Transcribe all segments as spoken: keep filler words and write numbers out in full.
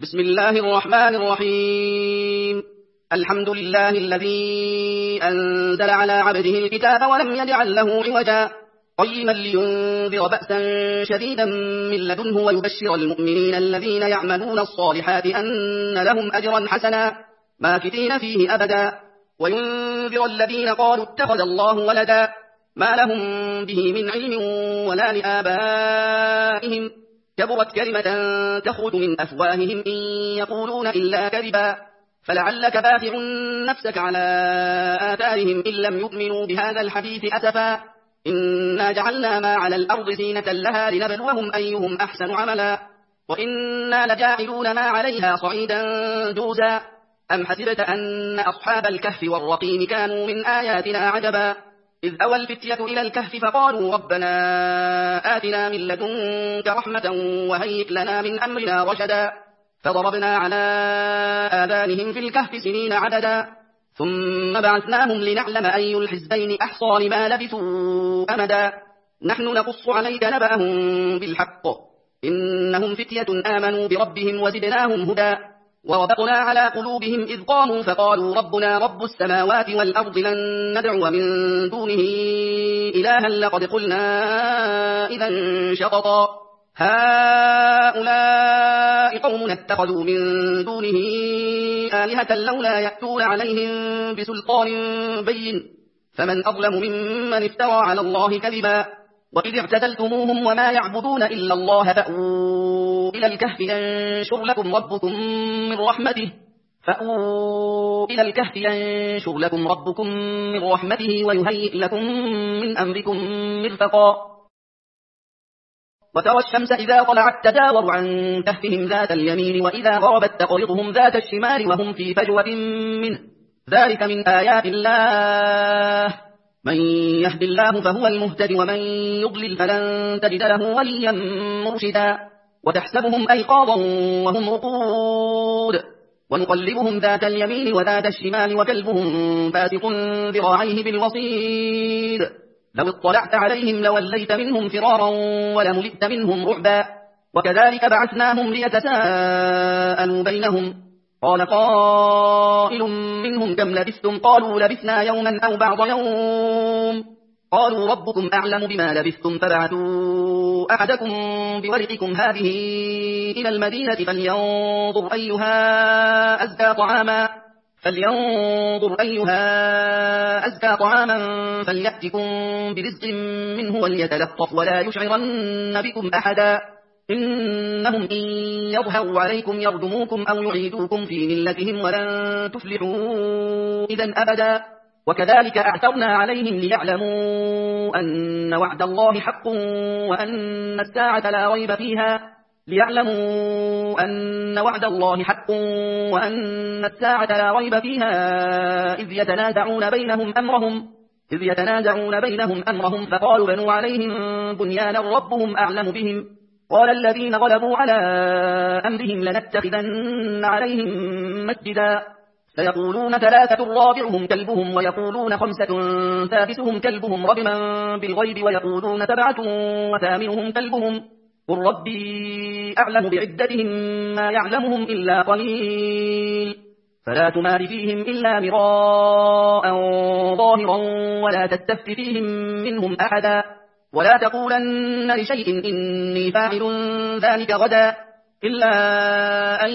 بسم الله الرحمن الرحيم. الحمد لله الذي أنزل على عبده الكتاب ولم يجعل له عوجا قيما لينذر بأسا شديدا من لدنه ويبشر المؤمنين الذين يعملون الصالحات أن لهم أجرا حسنا ماكثين فيه أبدا وينذر الذين قالوا اتخذ الله ولدا ما لهم به من علم ولا لآبائهم كبرت كلمة تخرج من أفواههم إن يقولون إلا كذبا فلعلك باخع نفسك على آثارهم إن لم يؤمنوا بهذا الحديث أسفا إنا جعلنا ما على الأرض زينة لها لنبلوهم أيهم أحسن عملا وإنا لجاعلون ما عليها صعيدا جوزا أم حسبت أن أصحاب الكهف والرقيم كانوا من آياتنا عجبا إذ أوى الفتية إلى الكهف فقالوا ربنا آتنا من لدنك رحمة وهيئ لنا من أمرنا رشدا فضربنا على آذانهم في الكهف سنين عددا ثم بعثناهم لنعلم أي الحزبين أحصى لما لبثوا أمدا نحن نقص عليك نبأهم بالحق إنهم فتية آمنوا بربهم وزدناهم هدى وربطنا على قلوبهم إذ قاموا فقالوا ربنا رب السماوات والأرض لن ندعو من دونه إلها لقد قلنا إذا شططا هؤلاء قوم اتخذوا من دونه آلهة لولا يأتون عليهم بسلطان بين فمن أظلم ممن افترى على الله كذبا وإذ اعتزلتموهم وما يعبدون إلا الله فأووا إلى الكهف ينشر لكم ربكم من رحمته فأووا إلى الكهف ينشر لكم ربكم من رحمته ويهيئ لكم من أمركم مرفقا وترى الشمس إذا طلعت تداور عن كهفهم ذات اليمين وإذا غربت تقرضهم ذات الشمال وهم في فجوة منه ذلك من آيات الله من يهد الله فهو المهتد ومن يضلل فلن تجد له وليا مرشدا وتحسبهم أيقاظا وهم رقود ونقلبهم ذات اليمين وذات الشمال وكلبهم باسط ذراعيه بالوصيد لو اطلعت عليهم لوليت منهم فرارا ولملئت منهم رعبا وكذلك بعثناهم ليتساءلوا بينهم قال قائل منهم كم لبثتم قالوا لبثنا يوما أو بعض يوم قالوا ربكم أعلم بما لبثتم فبعثوا أحدكم بورقكم هذه إلى المدينة فلينظر أيها أزكى طعاما فلينظر أيها أزكى طعاما فليأتكم برزق منه وليتلطف ولا يشعرن بكم أحدا إنهم إن يظهروا عليكم يرجموكم أو يعيدوكم في ملتهم ولن تفلحوا إذا أبدا وكذلك أعثرنا عليهم ليعلموا أن وعد الله حق وأن الساعة لا ريب فيها ليعلموا أن وعد الله حق وأن الساعة لا ريب فيها إذ يتنازعون بينهم أمرهم إذ يتنازعون بينهم أمرهم فقالوا بنوا عليهم بنيانا ربهم أعلم بهم قال الذين غلبوا على أمرهم لنتخذن عليهم مسجدا سيقولون ثلاثة رابعهم كلبهم ويقولون خمسة سادسهم كلبهم رجما بالغيب ويقولون سبعة وثامنهم كلبهم قل ربي أعلم بعدتهم ما يعلمهم إلا قليل فلا تمار فيهم إلا مراء ظاهرا ولا تستفت فيهم منهم أحدا ولا تقولن لشيء إني فاعل ذلك غدا إلا أن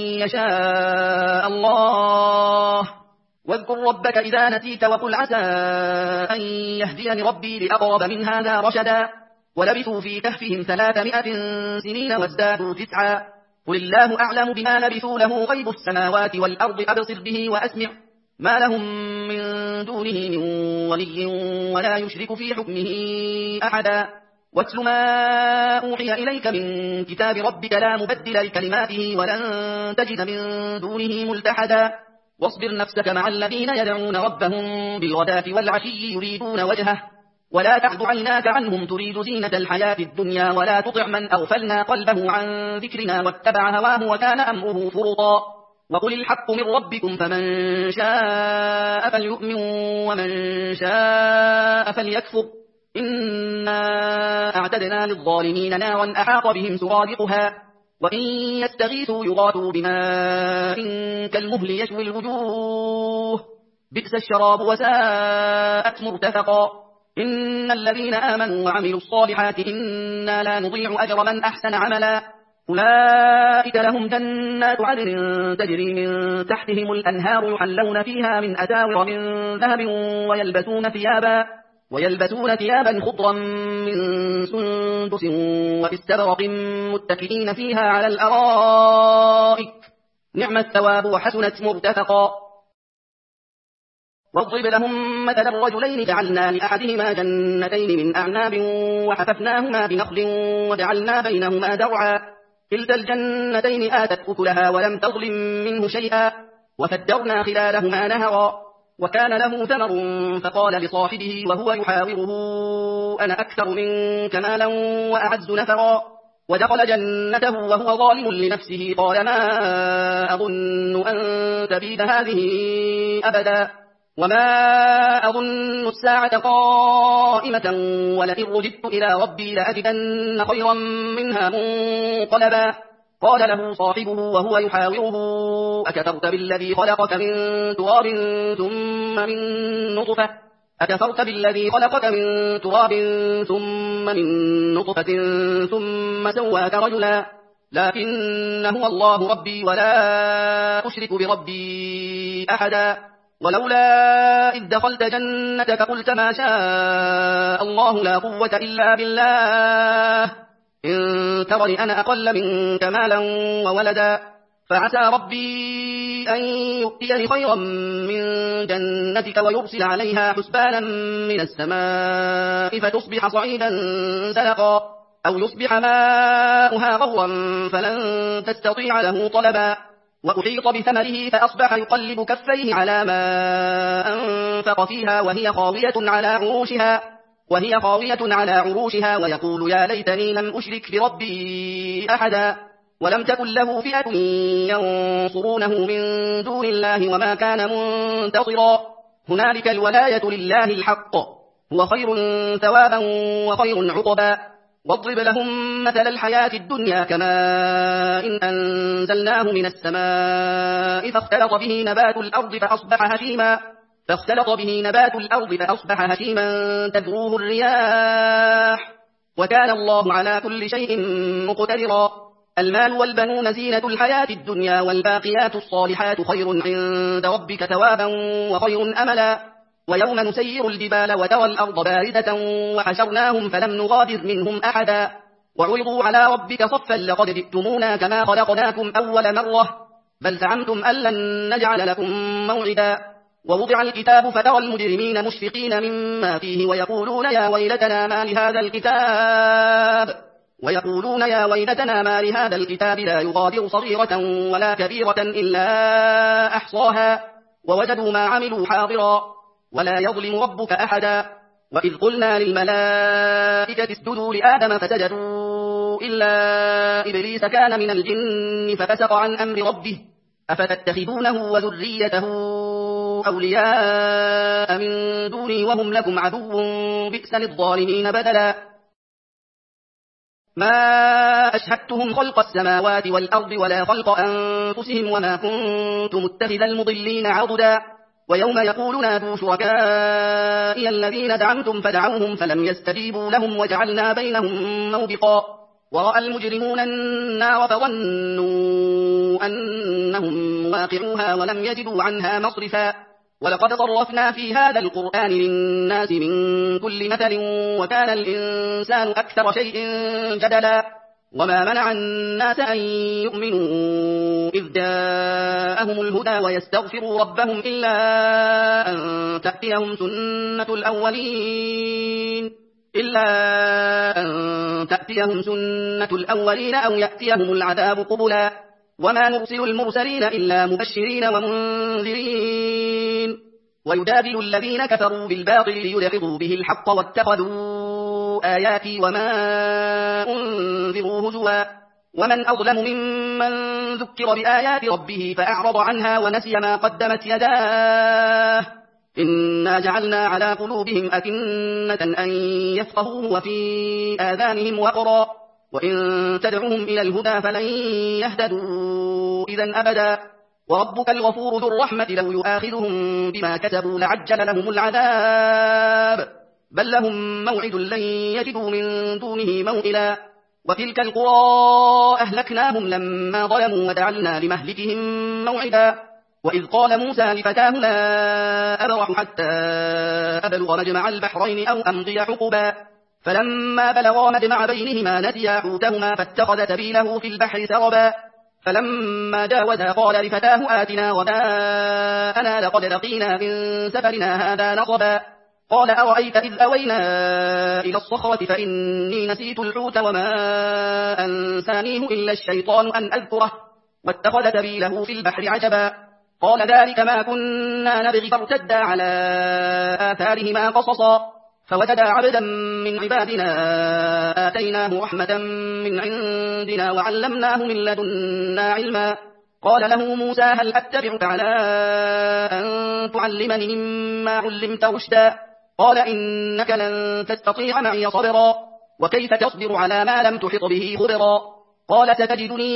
يشاء الله واذكر ربك إذا نسيت وقل عسى أن يهديني ربي لأقرب من هذا رشدا ولبثوا في كهفهم ثلاثمائة سنين وازدادوا تسعا قل الله أعلم بما لبثوا له غيب السماوات والأرض أبصر به وأسمع ما لهم من دونه من ولي ولا يشرك في حكمه أحدا واتل ما أوحي إليك من كتاب ربك لا مبدل لكلماته ولن تجد من دونه ملتحدا واصبر نفسك مع الذين يدعون ربهم بالغداة والعشي يريدون وجهه ولا تعد عيناك عنهم تريد زينة الحياة الدنيا ولا تطع من أغفلنا قلبه عن ذكرنا واتبع هواه وكان أمره فرطا وقل الحق من ربكم فمن شاء فليؤمن ومن شاء فليكفر إنا أعتدنا للظالمين نارا أحاط بهم سرادقها وإن يستغيثوا يغاثوا بماء كالمهل يشوي الوجوه بئس الشراب وساءت مرتفقا إن الذين آمنوا وعملوا الصالحات إنا لا نضيع أجر من أحسن عملا أولئك لهم جنات عدن تجري من تحتهم الأنهار يحلون فيها من أساور من ذهب ويلبسون ثيابا ويلبسون ثيابا خضرا من سندس واستبرق متكئين فيها على الأرائك نعم الثواب وحسنت مرتفقا واضرب لهم مثل الرجلين جعلنا لأحدهما جنتين من أعناب وحففناهما بنخل وجعلنا بينهما زرعا كلتا الجنتين آتت أكلها ولم تظلم منه شيئا وفجرنا خلالهما نهرا وكان له ثمر فقال لصاحبه وهو يحاوره أنا أكثر منك مالا وأعز نفرا ودخل جنته وهو ظالم لنفسه قال ما أظن أن تبيد هذه أبدا وما أظن الساعة قائمة ولئن رددت إلى ربي لأجدن خيرا منها منقلبا قال له صاحبه وهو يحاوره أكفرت بالذي خلقك من تراب ثم من نطفة أكفرت بالذي خلقك من تراب ثم من نطفة ثم سواك رجلا لكن هو الله ربي ولا أشرك بربي أحدا ولولا إذ دخلت جنتك قلت ما شاء الله لا قوة إلا بالله إن ترني أنا أقل منك مالا وولدا فعسى ربي أن يؤتيني خيرا من جنتك ويرسل عليها حسبانا من السماء فتصبح صعيدا زلقا أو يصبح ماؤها غورا فلن تستطيع له طلبا وأحيط بثمره فأصبح يقلب كفيه على ما أنفق فيها وهي خاوية على عروشها وهي خاوية على عروشها ويقول يا ليتني لم أشرك بربي أحدا ولم تكن له فئة ينصرونه من دون الله وما كان منتصرا هنالك الولاية لله الحق هو خير ثوابا وخير عقبا واضرب لهم مثل الحياة الدنيا كماء إن أنزلناه من السماء فاختلط به نبات الأرض فأصبح هشيما فاختلط به نبات الأرض فأصبح هشيما تذروه الرياح وكان الله على كل شيء مقتدرا المال والبنون زينة الحياة الدنيا والباقيات الصالحات خير عند ربك ثوابا وخير أملا ويوم نسير الجبال وترى الأرض باردة وحشرناهم فلم نغادر منهم أحدا وعرضوا على ربك صفا لقد جئتمونا كما خلقناكم أول مرة بل زعمتم أن لن نجعل لكم موعدا ووضع الكتاب فترى المجرمين مشفقين مما فيه ويقولون يا ويلتنا ما لهذا الكتاب ويقولون يا ويلتنا ما لهذا الكتاب لا يغادر صغيرة ولا كبيرة إلا أحصاها ووجدوا ما عملوا حاضرا ولا يظلم ربك أحدا وإذ قلنا للملائكة اسجدوا لآدم فسجدوا إلا إبليس كان من الجن ففسق عن أمر ربه أفتتخذونه وذريته أولياء من دوني وهم لكم عدو بئس للظالمين بدلا ما أشهدتهم خلق السماوات والأرض ولا خلق أنفسهم وما كنت متخذ المضلين عضدا ويوم يقول نادوا شركائي الذين دعمتم فدعوهم فلم يستجيبوا لهم وجعلنا بينهم موبقا ورأى المجرمون النار فظنوا أنهم مواقعوها ولم يجدوا عنها مصرفا ولقد صرفنا في هذا القرآن للناس من كل مثل وكان الإنسان أكثر شيء جدلا وما منع الناس أن يؤمنوا إذ جاءهم الهدى ويستغفروا ربهم إلا أن تأتيهم سنة الأولين إلا أن تأتيهم سنة الأولين أو يأتيهم العذاب قبلا وما نرسل المرسلين إلا مبشرين ومنذرين ويجادل الذين كفروا بالباطل ليدحضوا به الحق واتخذوا آياتي وما أنذروا هزوا ومن أظلم ممن ذكر بآيات ربه فأعرض عنها ونسي ما قدمت يداه إنا جعلنا على قلوبهم أكنة أن يفقهوه وفي آذانهم وقرا وإن تدعهم إلى الهدى فلن يهتدوا إذا أبدا وربك الغفور ذو الرحمة لو يؤاخذهم بما كسبوا لعجل لهم العذاب بل لهم موعد لن يجدوا من دونه موئلا وتلك القرى أهلكناهم لما ظلموا وجعلنا لمهلكهم موعدا وإذ قال موسى لفتاه لا أبرح حتى أبلغ مجمع البحرين أو أمضي حقبا فلما بلغا مجمع بينهما نسيا حوتهما فاتخذ سبيله في البحر سربا فلما جاوزا قال لفتاه آتنا غداءنا لقد لقينا من سفرنا هذا نصبا قال أرأيت إذ أوينا إلى الصخرة فإني نسيت الحوت وما أنسانيه إلا الشيطان أن أذكره واتخذ سبيله في البحر عجبا قال ذلك ما كنا نبغي فارتدا على آثارهما قصصا فوجدا عبدا من عبادنا آتيناه رحمة من عندنا وعلمناه من لدنا علما قال له موسى هل أتبعك على أن تعلمني مما علمت رشدا قال إنك لن تستطيع معي صبرا وكيف تصبر على ما لم تحط به خبرا قال ستجدني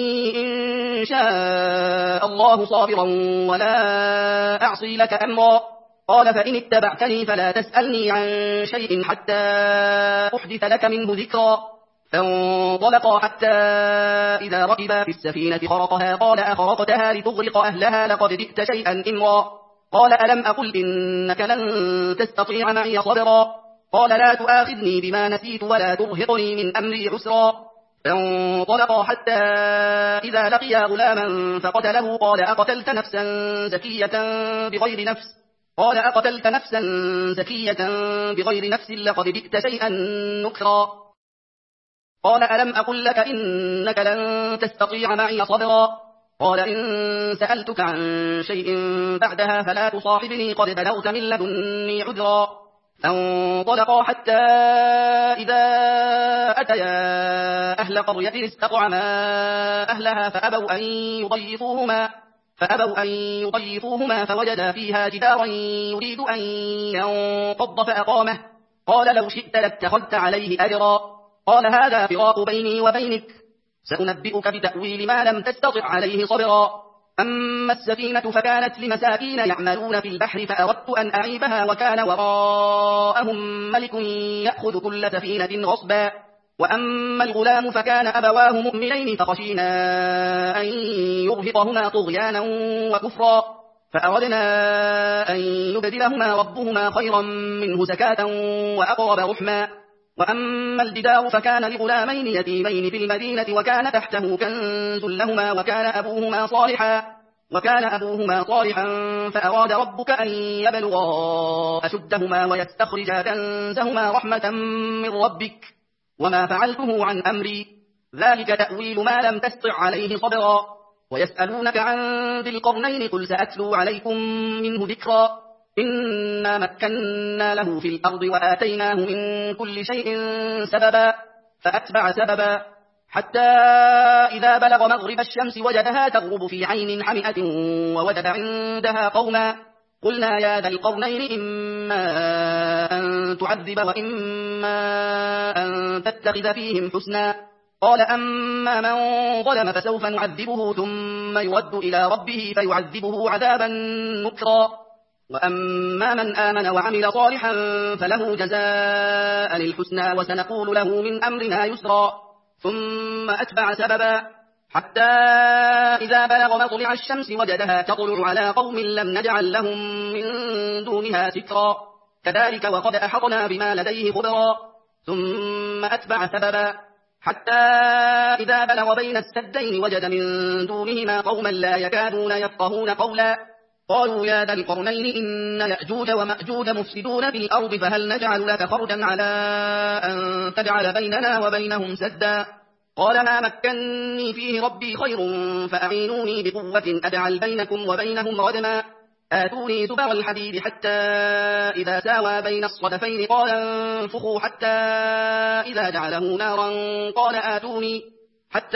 إن شاء الله صابرا ولا أعصي لك أمرا قال فإن اتبعتني فلا تسألني عن شيء حتى أحدث لك منه ذكرا فانطلقا حتى إذا ركبا في السفينة خرقها قال أخرقتها لتغرق أهلها لقد جئت شيئا إمرا قال ألم أقل إنك لن تستطيع معي صبرا قال لا تؤاخذني بما نسيت ولا ترهقني من أمري عسرا فانطلقا حتى إذا لقيا غلاما فقتله قال أقتلت نفسا زكية بغير نفس قال أقتلت نفسا زكية بغير نفس لقد جئت شيئا نكرا قال ألم أقل لك إنك لن تستطيع معي صبرا قال إن سألتك عن شيء بعدها فلا تصاحبني قد بلغت من لدني عذرا فانطلقا حتى إذا أتيا أهل قرية استطعما أهلها فأبوا أن يضيفوهما فأبوا أن يضيفوهما فوجدا فيها جدارا يريد أن ينقض فأقامه قال لو شئت لاتخذت عليه أجرا قال هذا فراق بيني وبينك سأنبئك بتأويل ما لم تستطع عليه صبرا أما السفينة فكانت لمساكين يعملون في البحر فأردت أن أعيبها وكان وراءهم ملك يأخذ كل سفينة غصبا وأما الغلام فكان أبواه مؤمنين فخشينا أن يرهقهما طغيانا وكفرا فأردنا أن يبدلهما ربهما خيرا منه زكاة وأقرب رحما وأما الجدار فكان لغلامين يتيمين في المدينة وكان تحته كنز لهما وكان أبوهما صالحا وكان أبوهما صالحا فأراد ربك أن يبلغا أشدهما ويستخرجا كنزهما رحمة من ربك وما فعلته عن أمري ذلك تأويل ما لم تستطع عليه صبرا ويسألونك عن ذي القرنين قل سأتلو عليكم منه ذكرا إنا مكنا له في الأرض وآتيناه من كل شيء سببا فأتبع سببا حتى إذا بلغ مغرب الشمس وجدها تغرب في عين حمئة ووجد عندها قوما قلنا يا ذا القرنين إما أن تعذب وإما أن تتخذ فيهم حسنا قال أما من ظلم فسوف نعذبه ثم يرد إلى ربه فيعذبه عذابا نكرا وأما من آمن وعمل صالحا فله جزاء الحسنى وسنقول له من أمرنا يسرا ثم أتبع سببا حتى إذا بلغ مطلع الشمس وجدها تطلع على قوم لم نجعل لهم من دونها سترا كذلك وقد أحطنا بما لديه خبرا ثم أتبع سببا حتى إذا بلغ بين السدين وجد من دونهما قوما لا يكادون يفقهون قولا قالوا يا ذا القرنين إن يأجوج ومأجوج مفسدون في الأرض فهل نجعل لك خرجا على أن تجعل بيننا وبينهم سدا قال ما مكني فيه ربي خير فأعينوني بقوة أجعل بينكم وبينهم ردما آتوني زبر الحديد حتى إذا ساوى بين الصدفين قال انفخوا حتى إذا جعله نارا قال آتوني حتى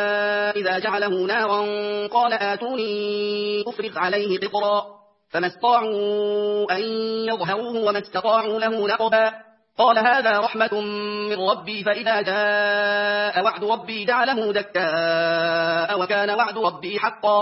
إذا جعله نارا قال آتوني أفرغ عليه قطرا فما استطاعوا أن يظهروه وما استطاعوا له نقبا قال هذا رحمة من ربي فإذا جاء وعد ربي جعله دكاء وكان وعد ربي حقا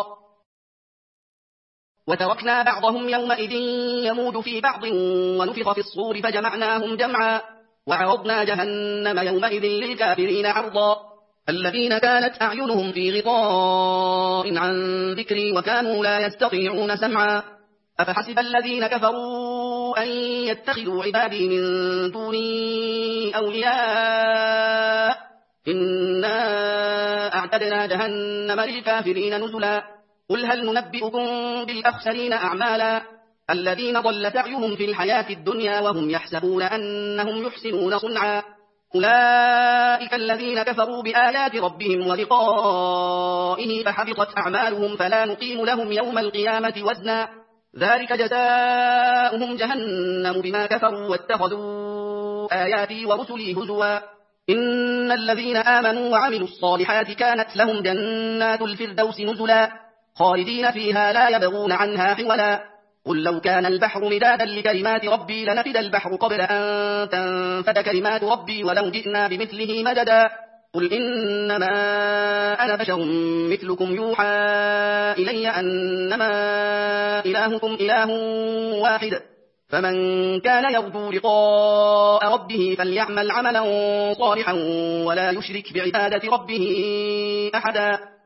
وتركنا بعضهم يومئذ يموج في بعض ونفخ في الصور فجمعناهم جمعا وعرضنا جهنم يومئذ للكافرين عرضا الذين كانت أعينهم في غطاء عن ذكري وكانوا لا يستطيعون سمعا أفحسب الذين كفروا أن يتخذوا عبادي من دوني أولياء إنا أعتدنا جهنم للكافرين نزلا قل هل ننبئكم بالأخسرين أعمالا الذين ضل سعيهم في الحياة الدنيا وهم يحسبون أنهم يحسنون صنعا أولئك الذين كفروا بآيات ربهم ولقائه فحبطت أعمالهم فلا نقيم لهم يوم القيامة وزنا ذلك جزاؤهم جهنم بما كفروا واتخذوا آياتي ورسلي هزوا إن الذين آمنوا وعملوا الصالحات كانت لهم جنات الفردوس نزلا خالدين فيها لا يبغون عنها حولا قل لو كان البحر مدادا لكلمات ربي لنفد البحر قبل أن تنفد كلمات ربي ولو جئنا بمثله مددا قل إنما أنا بشر مثلكم يوحى إلي أنما إلهكم إله واحد فمن كان يرجو لقاء ربه فليعمل عملا صالحا ولا يشرك بعبادة ربه أحدا